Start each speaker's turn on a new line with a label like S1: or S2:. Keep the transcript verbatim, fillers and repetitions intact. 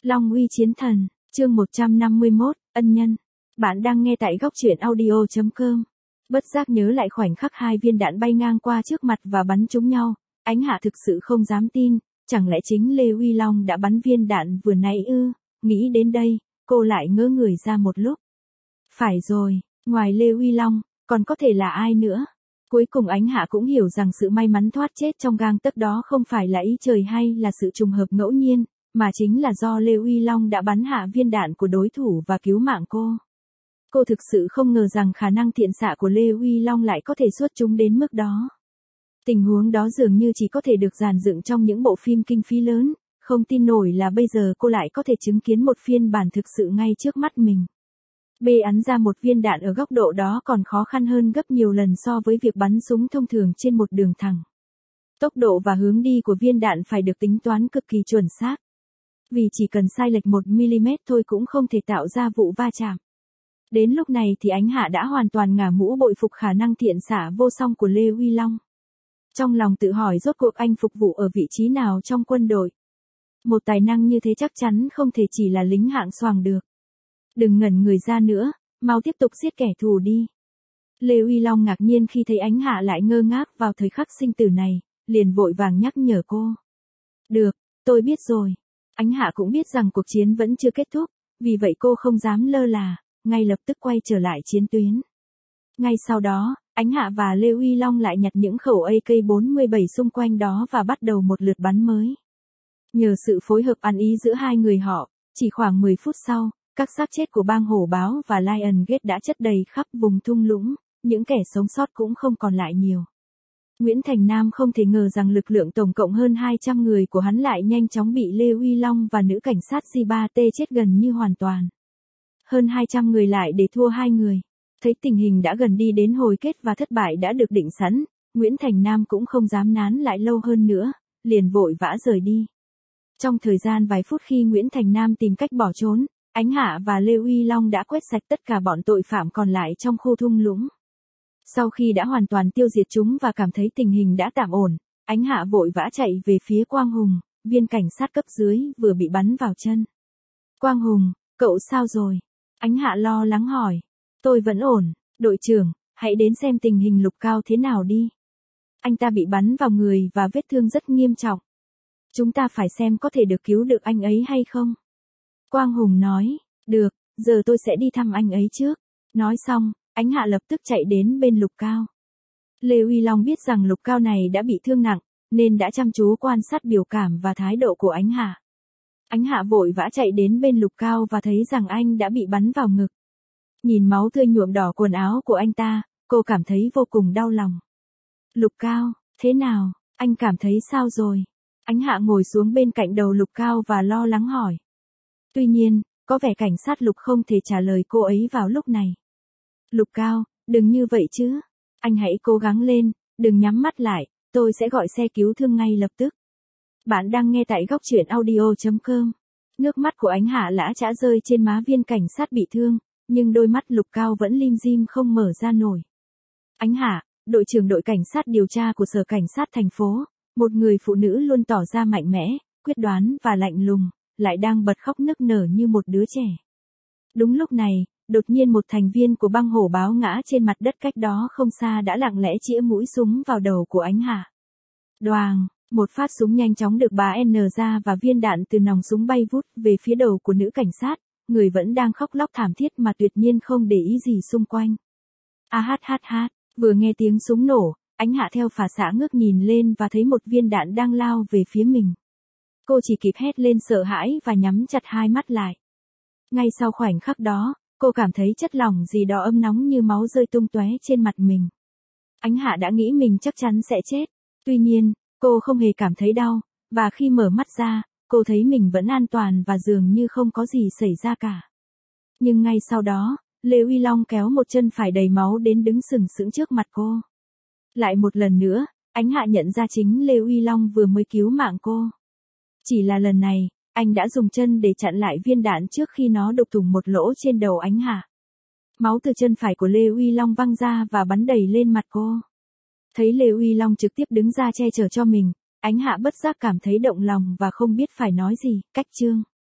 S1: Long uy chiến thần, chương một trăm năm mươi mốt, ân nhân. Bạn đang nghe tại góc truyện audio chấm com. Bất giác nhớ lại khoảnh khắc hai viên đạn bay ngang qua trước mặt và bắn trúng nhau, Ánh Hạ thực sự không dám tin, chẳng lẽ chính Lê Uy Long đã bắn viên đạn vừa nãy ư? Nghĩ đến đây, cô lại ngớ người ra một lúc. Phải rồi, ngoài Lê Uy Long, còn có thể là ai nữa? Cuối cùng Ánh Hạ cũng hiểu rằng sự may mắn thoát chết trong gang tấc đó không phải là ý trời hay là sự trùng hợp ngẫu nhiên, mà chính là do Lê Uy Long đã bắn hạ viên đạn của đối thủ và cứu mạng cô. Cô thực sự không ngờ rằng khả năng thiện xạ của Lê Uy Long lại có thể xuất chúng đến mức đó. Tình huống đó dường như chỉ có thể được dàn dựng trong những bộ phim kinh phí lớn, không tin nổi là bây giờ cô lại có thể chứng kiến một phiên bản thực sự ngay trước mắt mình. Bê ắn ra một viên đạn ở góc độ đó còn khó khăn hơn gấp nhiều lần so với việc bắn súng thông thường trên một đường thẳng. Tốc độ và hướng đi của viên đạn phải được tính toán cực kỳ chuẩn xác. Vì chỉ cần sai lệch một mi-li-mét thôi cũng không thể tạo ra vụ va chạm. Đến lúc này thì Ánh Hạ đã hoàn toàn ngả mũ bội phục khả năng thiện xạ vô song của Lê Uy Long. Trong lòng tự hỏi rốt cuộc anh phục vụ ở vị trí nào trong quân đội. Một tài năng như thế chắc chắn không thể chỉ là lính hạng xoàng được. Đừng ngẩn người ra nữa, mau tiếp tục giết kẻ thù đi. Lê Uy Long ngạc nhiên khi thấy Ánh Hạ lại ngơ ngác vào thời khắc sinh tử này, liền vội vàng nhắc nhở cô. Được, tôi biết rồi. Ánh Hạ cũng biết rằng cuộc chiến vẫn chưa kết thúc, vì vậy cô không dám lơ là, ngay lập tức quay trở lại chiến tuyến. Ngay sau đó, Ánh Hạ và Lê Uy Long lại nhặt những khẩu A K bốn mươi bảy xung quanh đó và bắt đầu một lượt bắn mới. Nhờ sự phối hợp ăn ý giữa hai người họ, chỉ khoảng mười phút sau, các xác chết của bang hổ báo và Lion Gate đã chất đầy khắp vùng thung lũng, những kẻ sống sót cũng không còn lại nhiều. Nguyễn Thành Nam không thể ngờ rằng lực lượng tổng cộng hơn hai trăm người của hắn lại nhanh chóng bị Lê Uy Long và nữ cảnh sát G ba T chết gần như hoàn toàn. Hơn hai trăm người lại để thua hai người. Thấy tình hình đã gần đi đến hồi kết và thất bại đã được định sẵn, Nguyễn Thành Nam cũng không dám nán lại lâu hơn nữa, liền vội vã rời đi. Trong thời gian vài phút khi Nguyễn Thành Nam tìm cách bỏ trốn, Ánh Hạ và Lê Uy Long đã quét sạch tất cả bọn tội phạm còn lại trong khu thung lũng. Sau khi đã hoàn toàn tiêu diệt chúng và cảm thấy tình hình đã tạm ổn, Ánh Hạ vội vã chạy về phía Quang Hùng, viên cảnh sát cấp dưới vừa bị bắn vào chân. Quang Hùng, cậu sao rồi? Ánh Hạ lo lắng hỏi. Tôi vẫn ổn, đội trưởng, hãy đến xem tình hình Lục Cao thế nào đi. Anh ta bị bắn vào người và vết thương rất nghiêm trọng. Chúng ta phải xem có thể được cứu được anh ấy hay không. Quang Hùng nói, được, giờ tôi sẽ đi thăm anh ấy trước. Nói xong, Ánh Hạ lập tức chạy đến bên Lục Cao. Lê Uy Long biết rằng Lục Cao này đã bị thương nặng, nên đã chăm chú quan sát biểu cảm và thái độ của Ánh Hạ. Ánh Hạ vội vã chạy đến bên Lục Cao và thấy rằng anh đã bị bắn vào ngực. Nhìn máu tươi nhuộm đỏ quần áo của anh ta, cô cảm thấy vô cùng đau lòng. Lục Cao, thế nào, anh cảm thấy sao rồi? Ánh Hạ ngồi xuống bên cạnh đầu Lục Cao và lo lắng hỏi. Tuy nhiên, có vẻ cảnh sát Lục không thể trả lời cô ấy vào lúc này. Lục Cao, đừng như vậy chứ. Anh hãy cố gắng lên, đừng nhắm mắt lại, tôi sẽ gọi xe cứu thương ngay lập tức. Bạn đang nghe tại góc truyện audio chấm com. Nước mắt của Ánh Hạ lã chã rơi trên má viên cảnh sát bị thương, nhưng đôi mắt Lục Cao vẫn lim dim không mở ra nổi. Ánh Hạ, đội trưởng đội cảnh sát điều tra của sở cảnh sát thành phố, một người phụ nữ luôn tỏ ra mạnh mẽ, quyết đoán và lạnh lùng, lại đang bật khóc nức nở như một đứa trẻ. Đúng lúc này, đột nhiên một thành viên của băng hổ báo ngã trên mặt đất cách đó không xa đã lặng lẽ chĩa mũi súng vào đầu của Ánh Hạ. Đoàng, một phát súng nhanh chóng được bà N ra và viên đạn từ nòng súng bay vút về phía đầu của nữ cảnh sát, người vẫn đang khóc lóc thảm thiết mà tuyệt nhiên không để ý gì xung quanh. A hát hát hát, vừa nghe tiếng súng nổ, Ánh Hạ theo phản xạ ngước nhìn lên và thấy một viên đạn đang lao về phía mình. Cô chỉ kịp hét lên sợ hãi và nhắm chặt hai mắt lại. Ngay sau khoảnh khắc đó, cô cảm thấy chất lỏng gì đó ấm nóng như máu rơi tung tóe trên mặt mình. Ánh Hạ đã nghĩ mình chắc chắn sẽ chết. Tuy nhiên, cô không hề cảm thấy đau, và khi mở mắt ra, cô thấy mình vẫn an toàn và dường như không có gì xảy ra cả. Nhưng ngay sau đó, Lê Uy Long kéo một chân phải đầy máu đến đứng sừng sững trước mặt cô. Lại một lần nữa, Ánh Hạ nhận ra chính Lê Uy Long vừa mới cứu mạng cô. Chỉ là lần này, anh đã dùng chân để chặn lại viên đạn trước khi nó đục thủng một lỗ trên đầu Ánh Hạ. Máu từ chân phải của Lê Uy Long văng ra và bắn đầy lên mặt cô. Thấy Lê Uy Long trực tiếp đứng ra che chở cho mình, Ánh Hạ bất giác cảm thấy động lòng và không biết phải nói gì. Cách chương